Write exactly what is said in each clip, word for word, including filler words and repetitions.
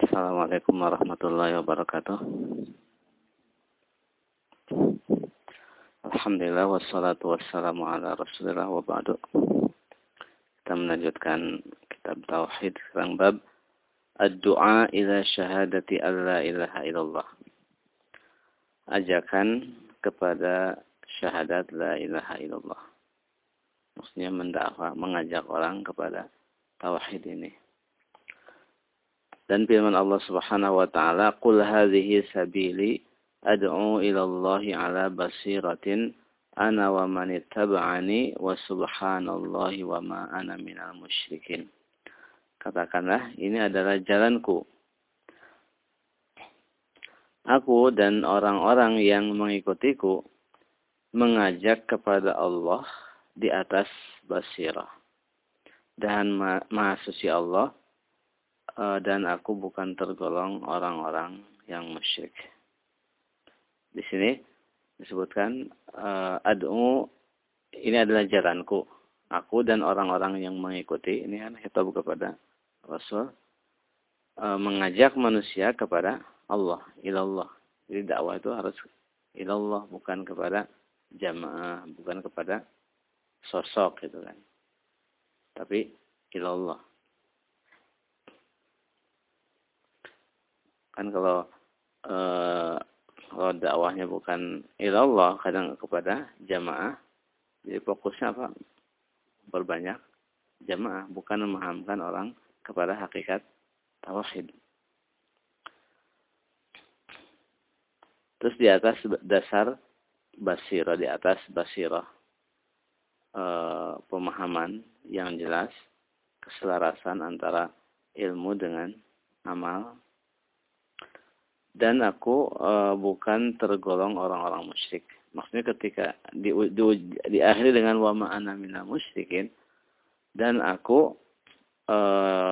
Assalamualaikum warahmatullahi wabarakatuh. Alhamdulillah wassalatu wassalamu ala Rasulillah wa ba'du. Kita melanjutkan kitab tauhid sekarang bab ad-du'a ila syahadati alla ilaha illallah. Ajakan kepada syahadat la ilaha illallah. Maksudnya mendakwah, mengajak orang kepada tauhid ini. Dan firman Allah Subhanahu wa taala, "Qul hadhihi sabili ad'u ila Allahi ala basiratin ana wa man ittaba'ani wa subhanallahi wa ma ana minal musyrikin." Katakanlah, ini adalah jalanku. Aku dan orang-orang yang mengikutiku mengajak kepada Allah di atas basirah. Dan Maha Suci Allah, dan aku bukan tergolong orang-orang yang musyrik. Di sini disebutkan ad'u, ini adalah jalanku. Aku dan orang-orang yang mengikuti, ini kan khitab kepada Rasul, mengajak manusia kepada Allah, ilallah. Jadi dakwah itu harus ilallah, bukan kepada jamaah, bukan kepada sosok gitu kan. Tapi ilallah. Kan kalau eh, kalau dakwahnya bukan ilallah, kadang kepada jamaah, jadi fokusnya apa? Berbanyak jamaah, bukan memahamkan orang kepada hakikat tauhid. Terus di atas dasar basirah, di atas basirah eh, pemahaman yang jelas, keselarasan antara ilmu dengan amal. Dan aku e, bukan tergolong orang-orang musyrik. Maksudnya ketika di, di, diakhiri dengan wa ma ana minal musyrikin, dan aku e,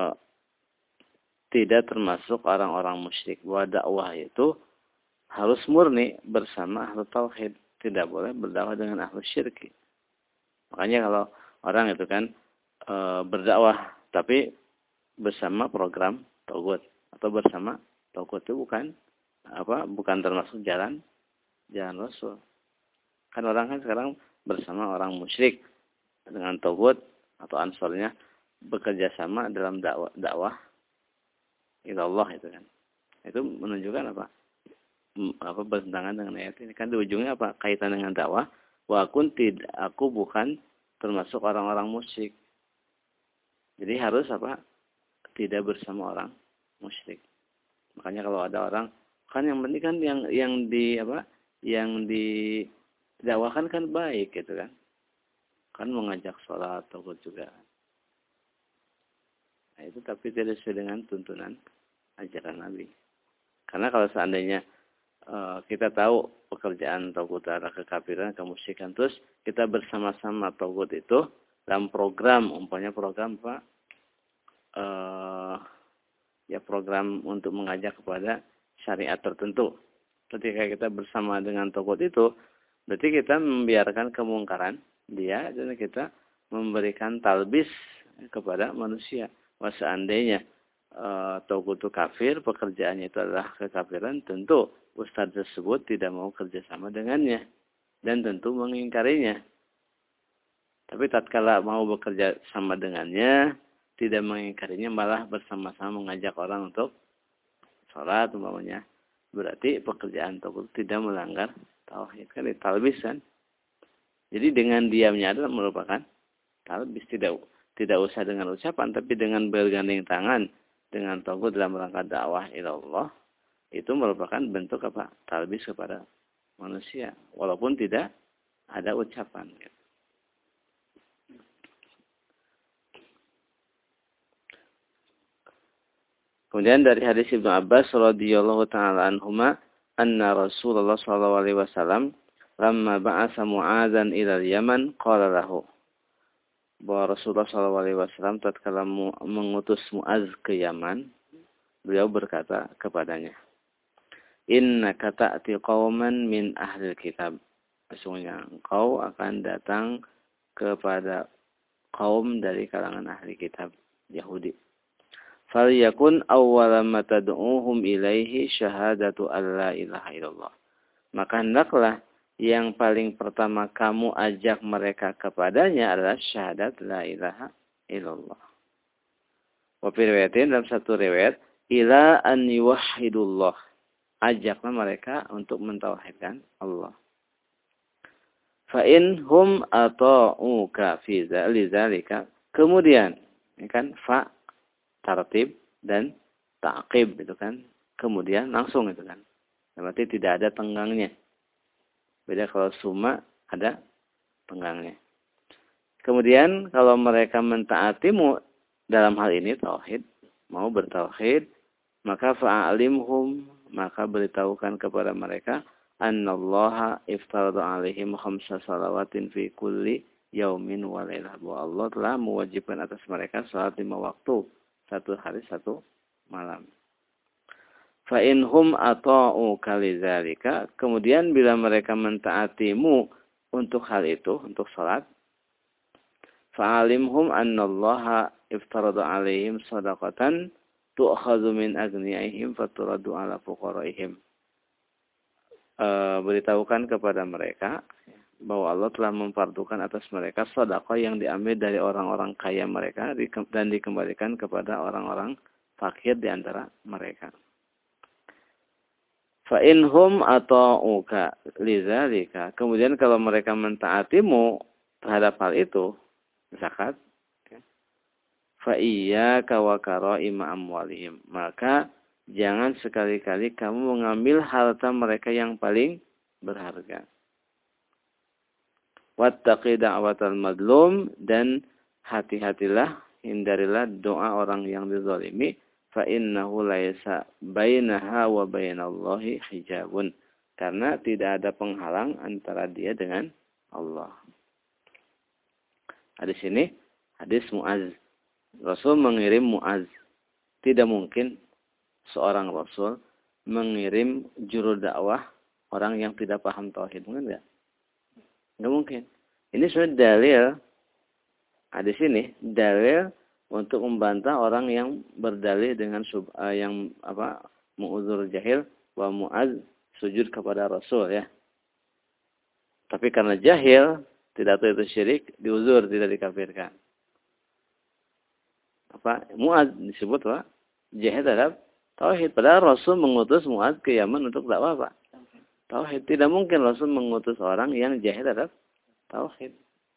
tidak termasuk orang-orang musyrik. Wa dakwah itu harus murni bersama ahlu tauhid. Tidak boleh berdakwah dengan ahlu syirki. Makanya kalau orang itu kan e, berdakwah tapi bersama program tauhid atau bersama tauhid itu bukan apa bukan termasuk jalan jalan Rasul. Kan orang kan sekarang bersama orang musyrik dengan tauhid atau ansornya bekerja sama dalam dakwah dakwah ilallah itu kan. Itu menunjukkan apa? Apa bertentangan dengan ayat ini. Kan di ujungnya apa? Kaitan dengan dakwah. Wa kuntid, aku bukan termasuk orang-orang musyrik. Jadi harus apa? Tidak bersama orang musyrik. Makanya kalau ada orang, kan yang penting kan yang yang di apa yang didakwakan kan baik gitu kan, kan mengajak sholat tauhid juga. Nah itu tapi tidak sesuai dengan tuntunan ajaran Nabi. Karena kalau seandainya uh, kita tahu pekerjaan tauhid adalah kekafiran, kemusyrikan, terus kita bersama-sama tauhid itu dalam program, umpamanya program apa? Uh, ya program untuk mengajak kepada syariat tertentu. Ketika kita bersama dengan tauhid itu, berarti kita membiarkan kemungkaran dia dan kita memberikan talbis kepada manusia. Wah, seandainya e, tauhid itu kafir, pekerjaannya itu adalah kekafiran, tentu ustadz tersebut tidak mau kerjasama dengannya dan tentu mengingkarinya. Tapi tatkala mau bekerja sama dengannya, tidak mengingkarinya, malah bersama-sama mengajak orang untuk sholat umpamanya, berarti pekerjaan tauhid tidak melanggar tauhid, kan talbis kan. Jadi dengan diamnya adalah merupakan talbis, tidak tidak usah dengan ucapan, tapi dengan bergandeng tangan dengan tauhid dalam rangka dakwah ilallah, itu merupakan bentuk apa? Talbis kepada manusia, walaupun tidak ada ucapan. Kemudian dari hadis Ibnu Abbas radhiyallahu taala anhuma, anna Rasulullah sallallahu alaihi wasallam lamma ba'atsa Mu'adzan ila Yaman qala lahu, bahwa Rasulullah sallallahu alaihi wasallam tatkala mengutus Mu'adz ke Yaman, beliau berkata kepadanya, innaka ta'ti qauman min ahli kitab, sesungguhnya engkau akan datang kepada kaum dari kalangan ahli kitab Yahudi. Falyakun awwala ma tad'uuhum ilaihi syahadatu alla ilaha illallah. Maka hendaklah yang paling pertama kamu ajak mereka kepadanya adalah syahadat la ilaha illallah. Wa fi riwayatin, dalam satu riwayat, ila an yuwahhidullah. Ajaklah mereka untuk mentauhidkan Allah. Fa in hum ata'uka fi dzalika. Kemudian, ini kan fa tartib dan ta'qib itu kan. Kemudian langsung itu kan. Berarti tidak ada tenggangnya. Beda kalau summa ada tenggangnya. Kemudian kalau mereka mentaatimu dalam hal ini tauhid, mau bertauhid, maka fa'alimhum, maka beritahukan kepada mereka annallaha iftarada alaihim khamsa salawatin fi kulli yaumin wa lailah. Bahwa Allah telah mewajibkan atas mereka salat lima waktu, satu hari satu malam. Fa inhum ata'u kalidzalika, kemudian bila mereka mentaatimu untuk hal itu, untuk salat, fa'alimhum annallaha iftarada alaihim shadaqatan tu'khadhu min agniyaihim faturadu ala fuqaraihim. E, beritahukan kepada mereka bahwa Allah telah memfardukan atas mereka sedekah yang diambil dari orang-orang kaya mereka dan dikembalikan kepada orang-orang fakir di antara mereka. Fa inhum ata'uka lidzalika, kemudian kalau mereka mentaatimu terhadap hal itu, zakat, fa iyyaka wa karaima amwalihim, maka jangan sekali-kali kamu mengambil harta mereka yang paling berharga. Wattaqi da'watal madlum, dan hati-hatilah, hindarilah doa orang yang dizalimi. Fa innahu laisa bainaha wa bainallahi hijabun, karena tidak ada penghalang antara dia dengan Allah. Hadis ini hadis Mu'az. Rasul mengirim Mu'az. Tidak mungkin seorang Rasul mengirim juru dakwah orang yang tidak paham tauhid, mungkin enggak? Enggak mungkin. Ini sudah dalil. Hadis ini dalil untuk membantah orang yang berdalih dengan sub, uh, yang apa mu'udzur jahil wa Mu'az sujud kepada Rasul ya. Tapi karena jahil, tidak tahu itu syirik, diuzur, tidak dikafirkan. Apa Mu'az disebut apa? Jahil terhadap tauhid. Padahal Rasul mengutus Mu'az ke Yaman untuk dakwah apa? Tauhid. Tidak mungkin Rasul mengutus orang yang jahil terhadap tauhid.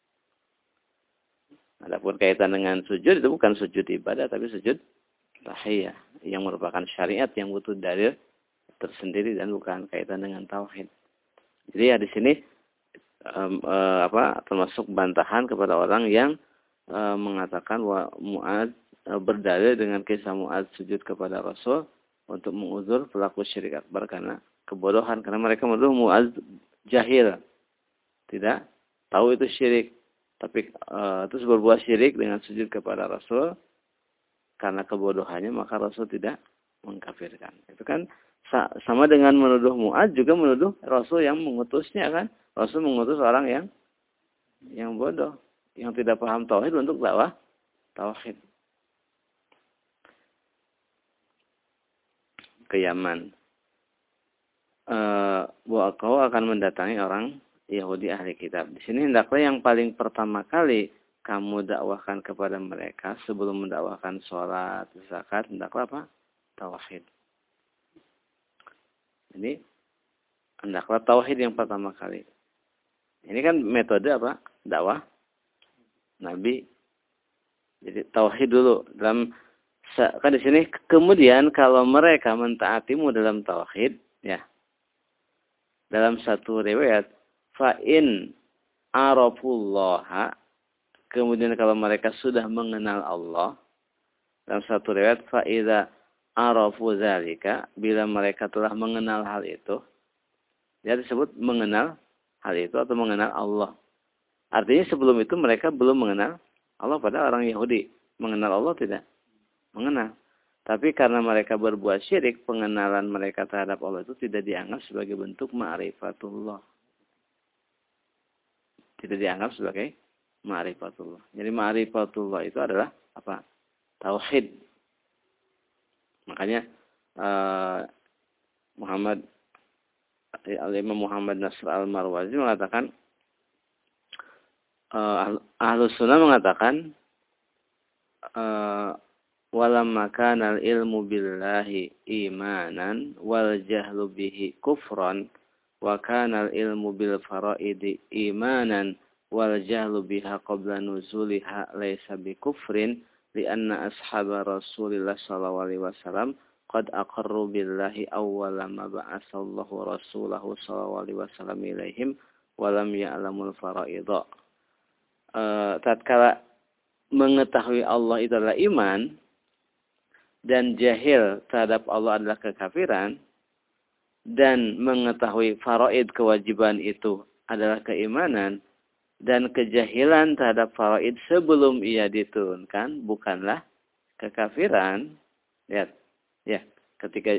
Adapun kaitan dengan sujud, itu bukan sujud ibadah, tapi sujud tahiyah, yang merupakan syariat yang butuh dalil tersendiri dan bukan kaitan dengan tauhid. Jadi ya di sini um, uh, apa termasuk bantahan kepada orang yang uh, mengatakan bahwa Mu'az uh, berdalil dengan kisah Mu'az sujud kepada Rasul untuk menguzur pelaku syirik akbar karena kebodohan, karena mereka menuduh Mu'az jahil, tidak tahu itu syirik. Tapi uh, terus berbuat syirik dengan sujud kepada Rasul karena kebodohannya, maka Rasul tidak mengkafirkan. Itu kan sa sama dengan menuduh Mu'az juga menuduh Rasul yang mengutusnya kan. Rasul mengutus orang yang yang bodoh, yang tidak paham tauhid untuk dakwah tauhid ke Yaman. Uh, bahwa kau akan mendatangi orang Yahudi ahli kitab. Di sini hendaklah yang paling pertama kali kamu dakwahkan kepada mereka sebelum mendakwahkan sholat, zakat, hendaklah apa? Tauhid. Ini hendaklah tauhid yang pertama kali. Ini kan metode apa? Dakwah Nabi. Jadi tauhid dulu dalam kan di sini. Kemudian kalau mereka mentaatimu dalam tauhid, ya. Dalam satu riwayat fa'in arafullaha, kemudian kalau mereka sudah mengenal Allah, dalam satu riwayat fa'idha arafu zalika, bila mereka telah mengenal hal itu, dia disebut mengenal hal itu atau mengenal Allah. Artinya sebelum itu mereka belum mengenal Allah, pada orang Yahudi mengenal Allah tidak mengenal. Tapi karena mereka berbuat syirik, pengenalan mereka terhadap Allah itu tidak dianggap sebagai bentuk ma'rifatullah. Tidak dianggap sebagai ma'rifatullah. Jadi ma'rifatullah itu adalah apa? Tauhid. Makanya uh, Muhammad Al-Imam Muhammad Nasr Al-Marwazi mengatakan, uh, Ahlus Sunnah mengatakan, uh, walamma kana al-ilmu billahi imanan wal jahlu bihi kufran wa kana al-ilmu bil faraidi imanan wal jahlu biha qabla nuzuliha laysa bi kufrin lianna ashaba Rasulillah sallallahu alaihi wasallam qad aqarru billahi awwala ma ba'asallahu rasulahu sallallahu alaihi wasallam ilaihim wa lam ya'lamul faraida. Uh, tatkala mengetahui Allah itu adalah iman dan jahil terhadap Allah adalah kekafiran, dan mengetahui faraid kewajiban itu adalah keimanan, dan kejahilan terhadap faraid sebelum ia diturunkan bukanlah kekafiran. Lihat, ya, ketika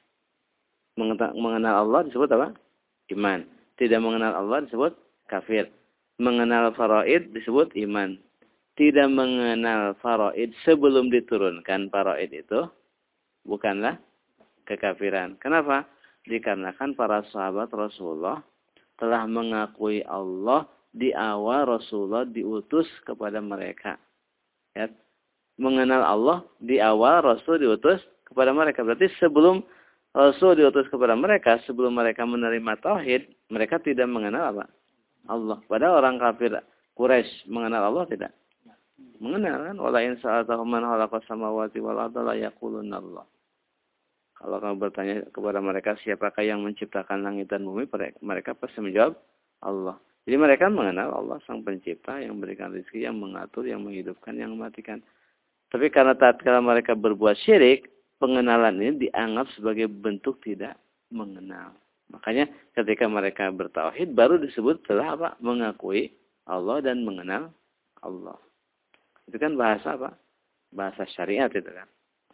mengenal Allah disebut apa? Iman. Tidak mengenal Allah disebut kafir. Mengenal faraid disebut iman. Tidak mengenal faraid sebelum diturunkan faraid itu bukanlah kekafiran. Kenapa? Dikarenakan para sahabat Rasulullah telah mengakui Allah di awal Rasulullah diutus kepada mereka. Ya. Mengenal Allah di awal Rasul diutus kepada mereka. Berarti sebelum Rasul diutus kepada mereka, sebelum mereka menerima tauhid, mereka tidak mengenal apa? Allah. Padahal orang kafir Quraisy mengenal Allah tidak? Mengenal kan, wala in sa'altahum man khalaqas samawati wal arda la yaqulunna Allah. Kalau kamu bertanya kepada mereka siapakah yang menciptakan langit dan bumi, mereka pasti menjawab Allah. Jadi mereka mengenal Allah sang pencipta yang memberikan rezeki, yang mengatur, yang menghidupkan, yang mematikan. Tapi karena tatkala mereka berbuat syirik, pengenalan ini dianggap sebagai bentuk tidak mengenal. Makanya ketika mereka bertauhid baru disebut telah apa? Mengakui Allah dan mengenal Allah. Itu kan bahasa apa? Bahasa syariat itu kan.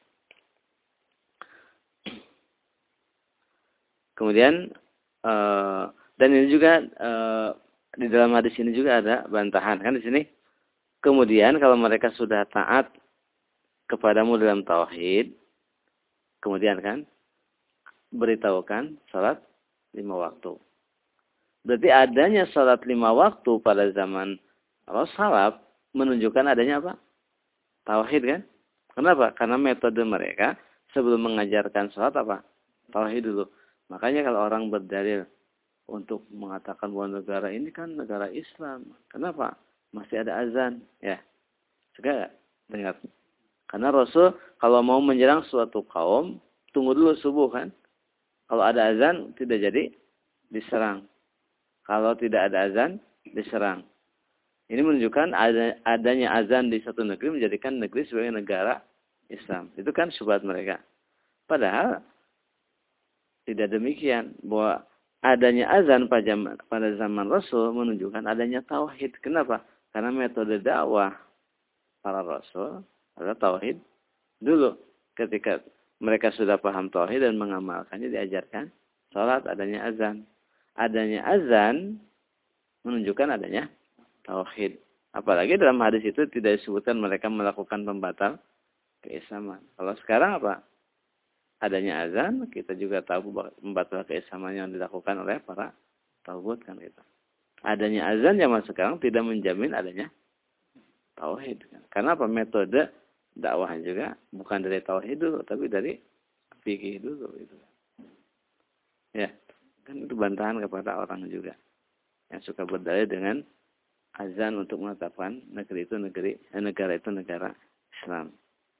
Kemudian uh, dan ini juga uh, di dalam hadis ini juga ada bantahan kan di sini. Kemudian kalau mereka sudah taat kepadamu dalam tauhid, kemudian kan beritahukan salat lima waktu. Berarti adanya salat lima waktu pada zaman Rasulullah menunjukkan adanya apa? Tauhid kan? Kenapa? Karena metode mereka sebelum mengajarkan sholat apa? Tauhid dulu. Makanya kalau orang berdalil untuk mengatakan bahwa negara ini kan negara Islam. Kenapa? Masih ada azan. Ya. Suka gak? Dengar. Karena Rasul kalau mau menyerang suatu kaum, tunggu dulu subuh kan? Kalau ada azan, tidak jadi diserang. Kalau tidak ada azan, diserang. Ini menunjukkan adanya azan di satu negeri menjadikan negeri sebagai negara Islam. Itu kan syubhat mereka. Padahal tidak demikian. Bahwa adanya azan pada zaman Rasul menunjukkan adanya tauhid. Kenapa? Karena metode dakwah para Rasul adalah tauhid dulu. Ketika mereka sudah paham tauhid dan mengamalkannya, diajarkan salat, adanya azan. Adanya azan menunjukkan adanya tauhid. Apalagi dalam hadis itu tidak disebutkan mereka melakukan pembatal keislaman. Kalau sekarang apa? Adanya azan, kita juga tahu pembatal keislaman yang dilakukan oleh para tauhid kan itu. Adanya azan zaman sekarang tidak menjamin adanya tauhid. Kan? Karena apa? Metode dakwah juga bukan dari tauhid dulu, tapi dari fikih dulu. Gitu. Ya, kan itu bantahan kepada orang juga yang suka berdalil dengan azan untuk menetapkan negeri itu negeri eh, negara itu negara Islam.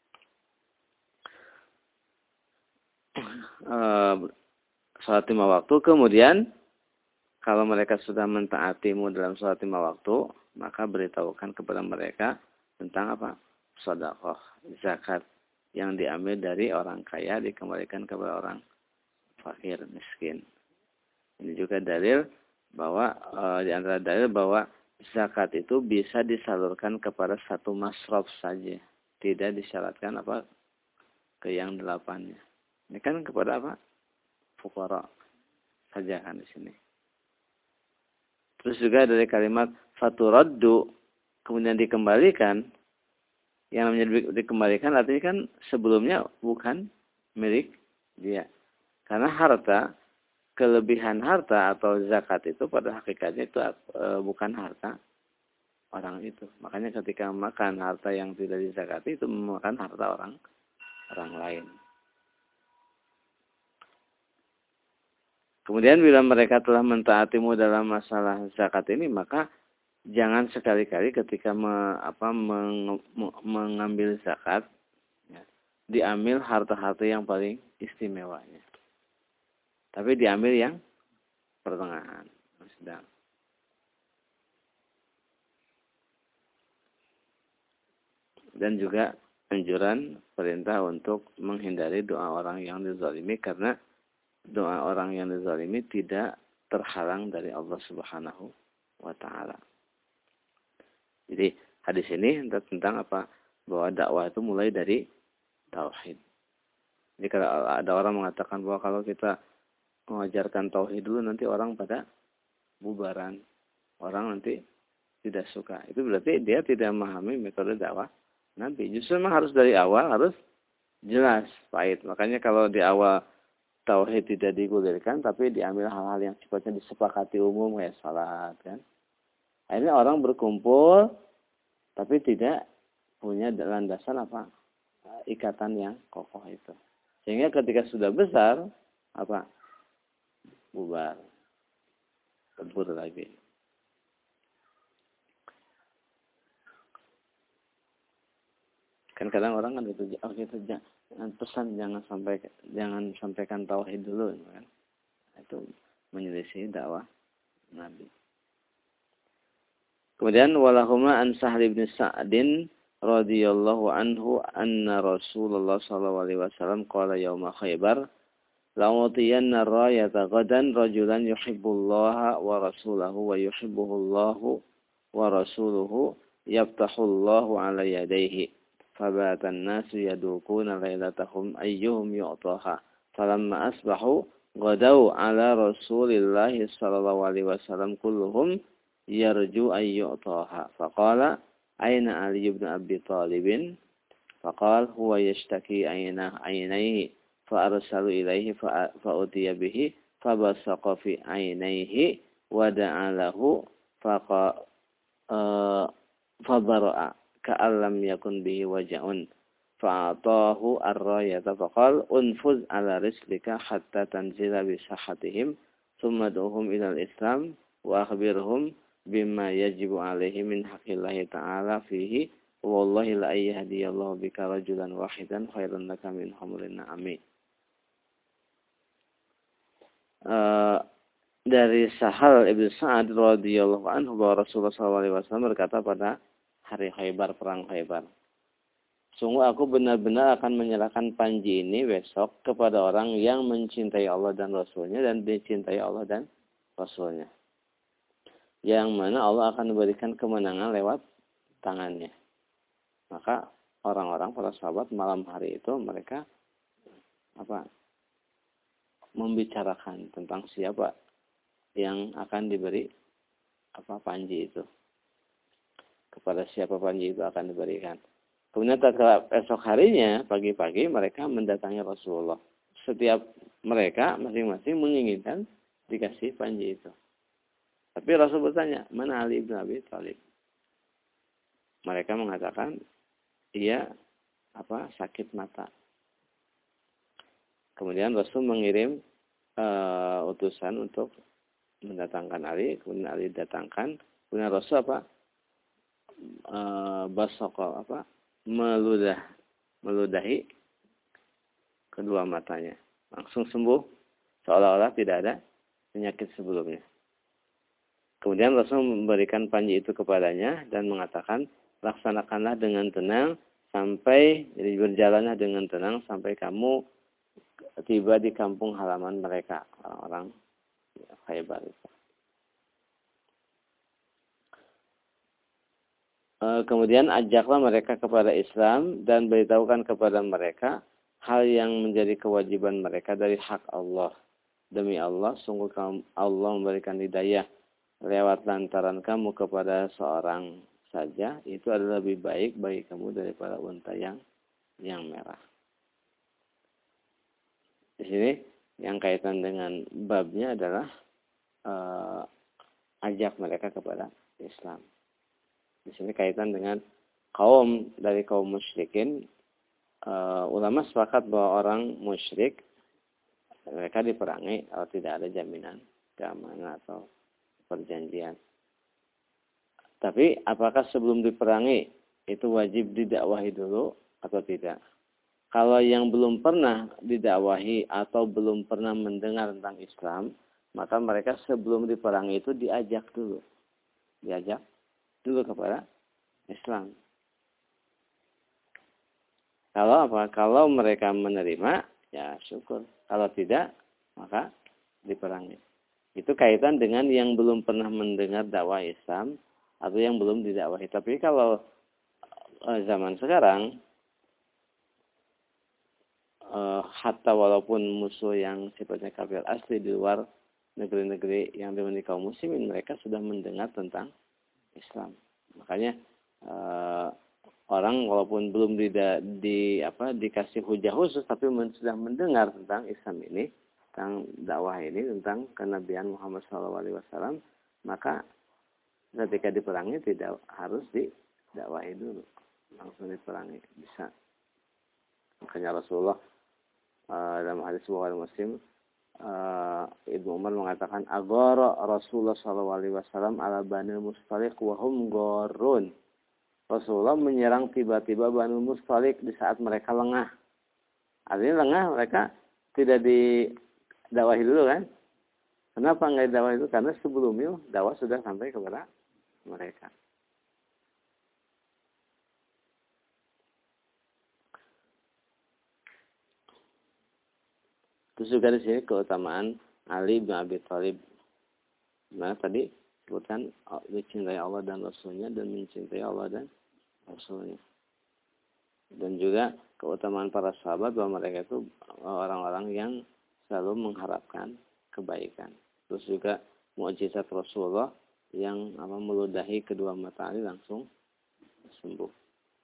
Uh, salat lima waktu, kemudian kalau mereka sudah mentaatimu dalam salat lima waktu, maka beritahukan kepada mereka tentang apa? Sedekah, zakat yang diambil dari orang kaya dikembalikan kepada orang fakir, miskin. Ini juga dalil bahwa uh, di antara dalil bahwa zakat itu bisa disalurkan kepada satu masraf saja. Tidak disyaratkan apa ke yang delapannya. Ini kan kepada apa? Fuqara saja kan di sini. Terus juga dari kalimat faturaddu kemudian dikembalikan. Yang namanya dikembalikan artinya kan sebelumnya bukan milik dia. Karena harta, kelebihan harta atau zakat itu pada hakikatnya itu e, bukan harta orang itu. Makanya ketika makan harta yang tidak dizakati itu memakan harta orang orang lain. Kemudian bila mereka telah mentaatimu dalam masalah zakat ini, maka jangan sekali-kali ketika me, apa, meng, me, mengambil zakat, ya, diambil harta-harta yang paling istimewanya. Tapi diambil yang pertengahan, yang sedang. Dan juga anjuran perintah untuk menghindari doa orang yang dizalimi, karena doa orang yang dizalimi tidak terhalang dari Allah Subhanahu wa Ta'ala. Jadi hadis ini tentang apa? Bahwa dakwah itu mulai dari tauhid. Jadi kalau ada orang mengatakan bahwa kalau kita mengajarkan tauhid dulu nanti orang pada bubaran, orang nanti tidak suka. Itu berarti dia tidak memahami metode dakwah Nabi. Justru memang harus dari awal harus jelas, pahit. Makanya kalau di awal tauhid tidak digulirkan, tapi diambil hal-hal yang sifatnya disepakati umum, kayak salat, kan. Akhirnya orang berkumpul, tapi tidak punya landasan apa, ikatan yang kokoh itu. Sehingga ketika sudah besar, apa, bubar, kebur lagi. Kan kadang orang kan itu, oh gitu, pesan jangan sampai jangan sampaikan tauhid dulu, kan? Itu menyelisih dakwah Nabi. Kemudian walahuma an Sahl bin Sa'din radhiyallahu anhu anna Rasulullah sallallahu alaihi wasallam qala yauma Khaybar la'utiyanna rayata ghadan rajulan yuhibbullaha wa rasulahu wa yuhibbuhullahu wa rasuluhu yaftahullahu ala yadayhi. فبات الناس يدوكون ليلتهم أيهم يعطاها فلما أصبحوا غدوا على رسول الله صلى الله عليه وسلم كلهم يرجو أن يعطاها فقال أين علي بن أبي طالب فقال هو يشتكي عينيه فأرسلوا إليه فأتي به فبصق في عينيه ودعا له فبرأ كألم يكن به وجع فأعطاه الراية فقال انفذ على رسلك حتى تنزل بساحتهم ثم ادعوهم إلى الإسلام وأخبرهم بما يجب عليه من حق الله تعالى فيه والله لا يهدي الله بك رجلا واحدا خير لك من حمر النعم. Uh, dari Sahal ibn Sa'ad radhiyallahu anhu bahwa Rasulullah shallallahu alaihi wasallam berkata pada hari Khaybar, perang Khaybar, sungguh aku benar-benar akan menyerahkan panji ini besok kepada orang yang mencintai Allah dan Rasulnya dan dicintai Allah dan Rasulnya, yang mana Allah akan memberikan kemenangan lewat tangannya. Maka orang-orang, para sahabat malam hari itu mereka apa membicarakan tentang siapa yang akan diberi apa panji itu, kepada siapa panji itu akan diberikan. Kemudian esok harinya pagi-pagi mereka mendatangi Rasulullah. Setiap mereka masing-masing menginginkan dikasih panji itu. Tapi Rasul bertanya, mana Ali bin Abi Thalib? Mereka mengatakan, ia apa sakit mata. Kemudian Rasul mengirim uh, utusan untuk mendatangkan Ali. Kemudian Ali datangkan. Kemudian Rasul apa? Uh, basoko apa? Meludah, meludahi kedua matanya. Langsung sembuh, seolah-olah tidak ada penyakit sebelumnya. Kemudian Rasul memberikan panji itu kepadanya dan mengatakan, laksanakanlah dengan tenang sampai, jadi berjalanlah dengan tenang sampai kamu tiba di kampung halaman mereka, orang-orang Khaybar itu. Kemudian ajaklah mereka kepada Islam dan beritahukan kepada mereka hal yang menjadi kewajiban mereka dari hak Allah. Demi Allah, sungguh Allah memberikan hidayah lewat lantaran kamu kepada seorang saja, itu adalah lebih baik bagi kamu daripada unta yang yang merah. sini yang kaitan dengan babnya adalah uh, ajak mereka kepada Islam. Di sini kaitan dengan kaum dari kaum musyrikin. Uh, ulama sepakat bahwa orang musyrik mereka diperangi kalau tidak ada jaminan keamanan atau perjanjian. Tapi apakah sebelum diperangi itu wajib didakwahi dulu atau tidak? Kalau yang belum pernah didakwahi atau belum pernah mendengar tentang Islam, maka mereka sebelum diperangi itu diajak dulu. Diajak dulu kepada Islam. Kalau apa? Kalau mereka menerima, ya syukur. Kalau tidak, maka diperangi. Itu kaitan dengan yang belum pernah mendengar dakwah Islam atau yang belum didakwahi. Tapi kalau eh, zaman sekarang, Uh, hatta walaupun musuh yang sifatnya kafir asli di luar negeri-negeri yang dimiliki kaum muslimin, mereka sudah mendengar tentang Islam. Makanya uh, orang walaupun belum di, di apa dikasih hujah khusus, tapi men, sudah mendengar tentang Islam ini, tentang dakwah ini, tentang kenabian Muhammad shallallahu alaihi wasallam, maka ketika diperangi tidak harus didakwahi dulu, langsung diperangi bisa. Makanya Rasulullah Uh, dalam hadis Bukhari Muslim, uh, Ibnu Umar mengatakan agara Rasulullah shallallahu alaihi wasallam ala Bani Mustaliq wa hum gharun. Rasulullah menyerang tiba-tiba Bani Mustaliq di saat mereka lengah. Artinya lengah, mereka tidak didakwahi dulu kan? Kenapa enggak didakwahi dulu? Karena sebelumnya dakwah sudah sampai kepada mereka. Terus juga di sini keutamaan Ali bin Abi Thalib. Nah tadi sebutkan mencintai Allah dan Rasulnya dan mencintai Allah dan Rasulnya. Dan juga keutamaan para sahabat bahwa mereka itu orang-orang yang selalu mengharapkan kebaikan. Terus juga mukjizat Rasulullah yang apa, meludahi kedua mata Ali langsung sembuh.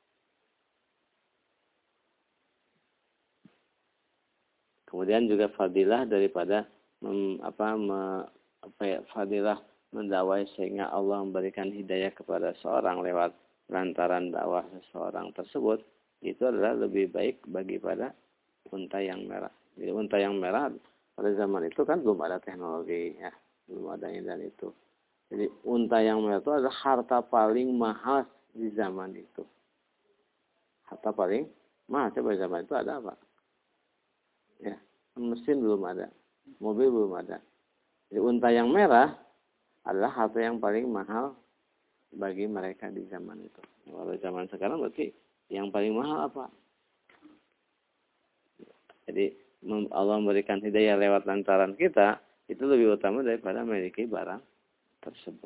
Kemudian juga fadilah daripada mem, apa, me, apa ya, fadilah mendakwai sehingga Allah memberikan hidayah kepada seorang lewat lantaran dakwah seseorang tersebut, itu adalah lebih baik bagi pada unta yang merah. Jadi unta yang merah pada zaman itu kan belum ada teknologi, ya, belum ada ini dan itu. Jadi unta yang merah itu adalah harta paling mahal di zaman itu. Harta paling mahal pada zaman itu ada apa? Ya, mesin belum ada, mobil belum ada. Jadi unta yang merah adalah harta yang paling mahal bagi mereka di zaman itu. Kalau zaman sekarang berarti yang paling mahal apa? Jadi Allah memberikan hidayah lewat lantaran kita, itu lebih utama daripada memiliki barang tersebut.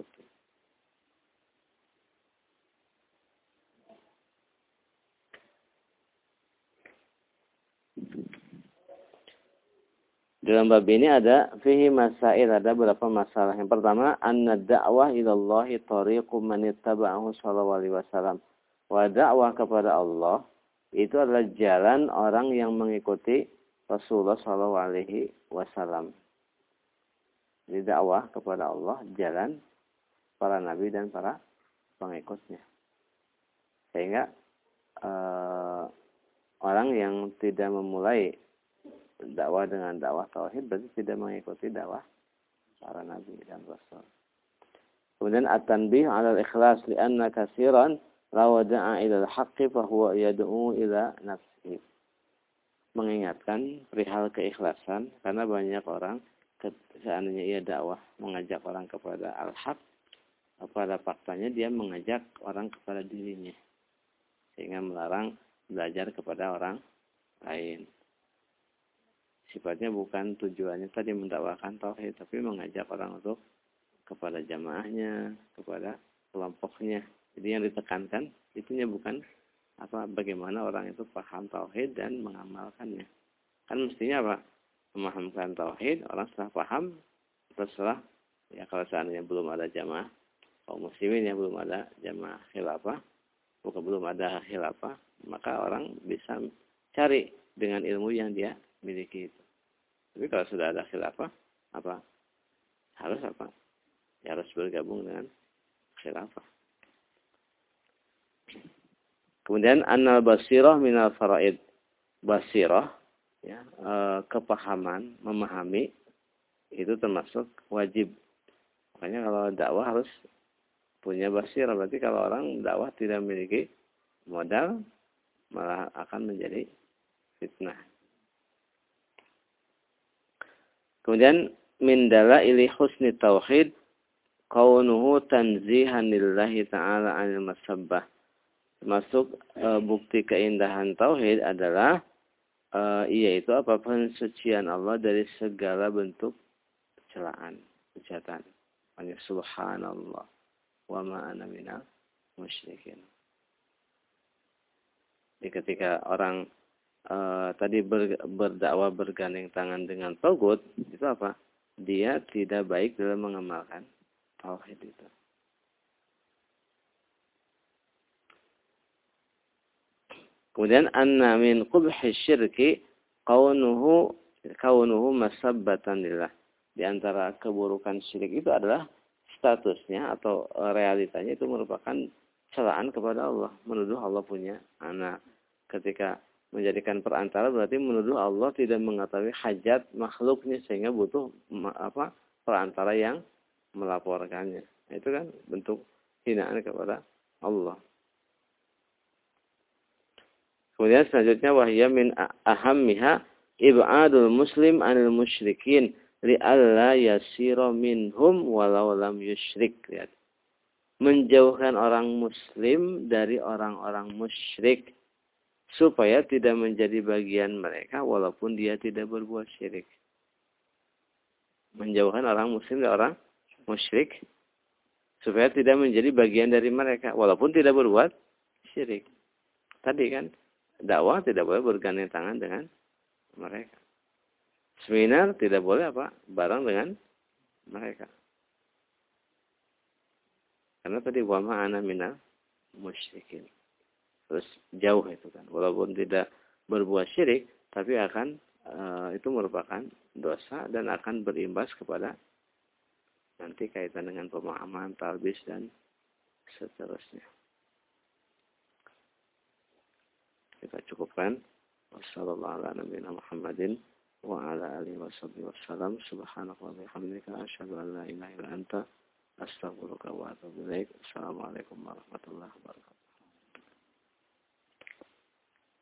Dalam bab ini ada fihi masail, ada beberapa masalah. Yang pertama, anna da'wah ilallahi tariqu man ittaba'ahu sallallahu alaihi wasallam. Wa da'wah kepada Allah itu adalah jalan orang yang mengikuti Rasulullah sallallahu alaihi wasallam. Jadi dakwah kepada Allah jalan para nabi dan para pengikutnya. Sehingga uh, orang yang tidak memulai dakwah dengan dakwah tauhid berarti tidak mengikuti dakwah para nabi dan rasul. Kemudian at-tanbih 'ala al-ikhlas li'anna katsiran law da'a ila al-haqqi fa huwa yad'u ila nafsihi. Mengingatkan perihal keikhlasan karena banyak orang seandainya ia dakwah mengajak orang kepada al-haq, pada faktanya dia mengajak orang kepada dirinya sehingga melarang belajar kepada orang lain. Sifatnya bukan tujuannya tadi mendakwakan tauhid, tapi mengajak orang untuk kepada jamaahnya, kepada kelompoknya. Jadi yang ditekankan itunya bukan apa bagaimana orang itu paham tauhid dan mengamalkannya. Kan mestinya apa? Memahamkan tauhid, orang setelah paham, terserah ya kalau seandainya belum ada jamaah kaum muslimin yang belum ada jamaah khilafah, bukan belum ada khilafah, maka orang bisa cari dengan ilmu yang dia miliki itu. Tapi kalau sudah ada khilafah, apa? Harus apa? Ya harus bergabung dengan khilafah. Kemudian annal basirah minal faraid. Basirah, ya, e, kepahaman, memahami, itu termasuk wajib. Makanya kalau dakwah harus punya basirah. Berarti kalau orang dakwah tidak memiliki modal, malah akan menjadi fitnah. Kemudian min dalaili husni tauhid kaunuhu tanzihan lillahi ta'ala 'anil masabbah. Termasuk e, bukti keindahan tauhid adalah e, yaitu apa? Pensucian Allah dari segala bentuk celaan, hujatan. Hanya subhanallah wa ma ana minal musyrikin. Jadi ketika orang Uh, tadi ber, berdakwah bergandeng tangan dengan togut, itu apa? Dia tidak baik dalam mengamalkan tauhid itu. Kemudian anna min qubhi syirki kaunuhu kaunuhu masabbatan lillah. Di antara keburukan syirik itu adalah statusnya atau realitanya itu merupakan celaan kepada Allah, menuduh Allah punya anak. Ketika menjadikan perantara berarti menuduh Allah tidak mengetahui hajat makhluknya sehingga butuh apa perantara yang melaporkannya. Itu kan bentuk hinaan kepada Allah. Kemudian selanjutnya wahya min ahammiha ib'adul muslim anil musyrikin li'alla yasira minhum walau lam yusyrik. Lihat. Menjauhkan orang muslim dari orang-orang musyrik supaya tidak menjadi bagian mereka walaupun dia tidak berbuat syirik. Menjauhkan orang muslim dari orang musyrik supaya tidak menjadi bagian dari mereka walaupun tidak berbuat syirik. Tadi kan dakwah tidak boleh bergandeng tangan dengan mereka. Seminar tidak boleh apa? Bareng dengan mereka. Karena tadi wa ma ana minal musyrikin. Terus jauh itu kan. Walaupun tidak berbuat syirik, tapi akan e, itu merupakan dosa dan akan berimbas kepada nanti kaitan dengan pemahaman, talbis dan seterusnya. Kita cukupkan. Wassalamualaikum warahmatullahi wabarakatuh. Wa ala alihi wasallam. Subhanaka wa bihamdika asyhadu an la ilaha illa anta astaghfiruka wa atubu ilaik. Assalamualaikum warahmatullahi wabarakatuh.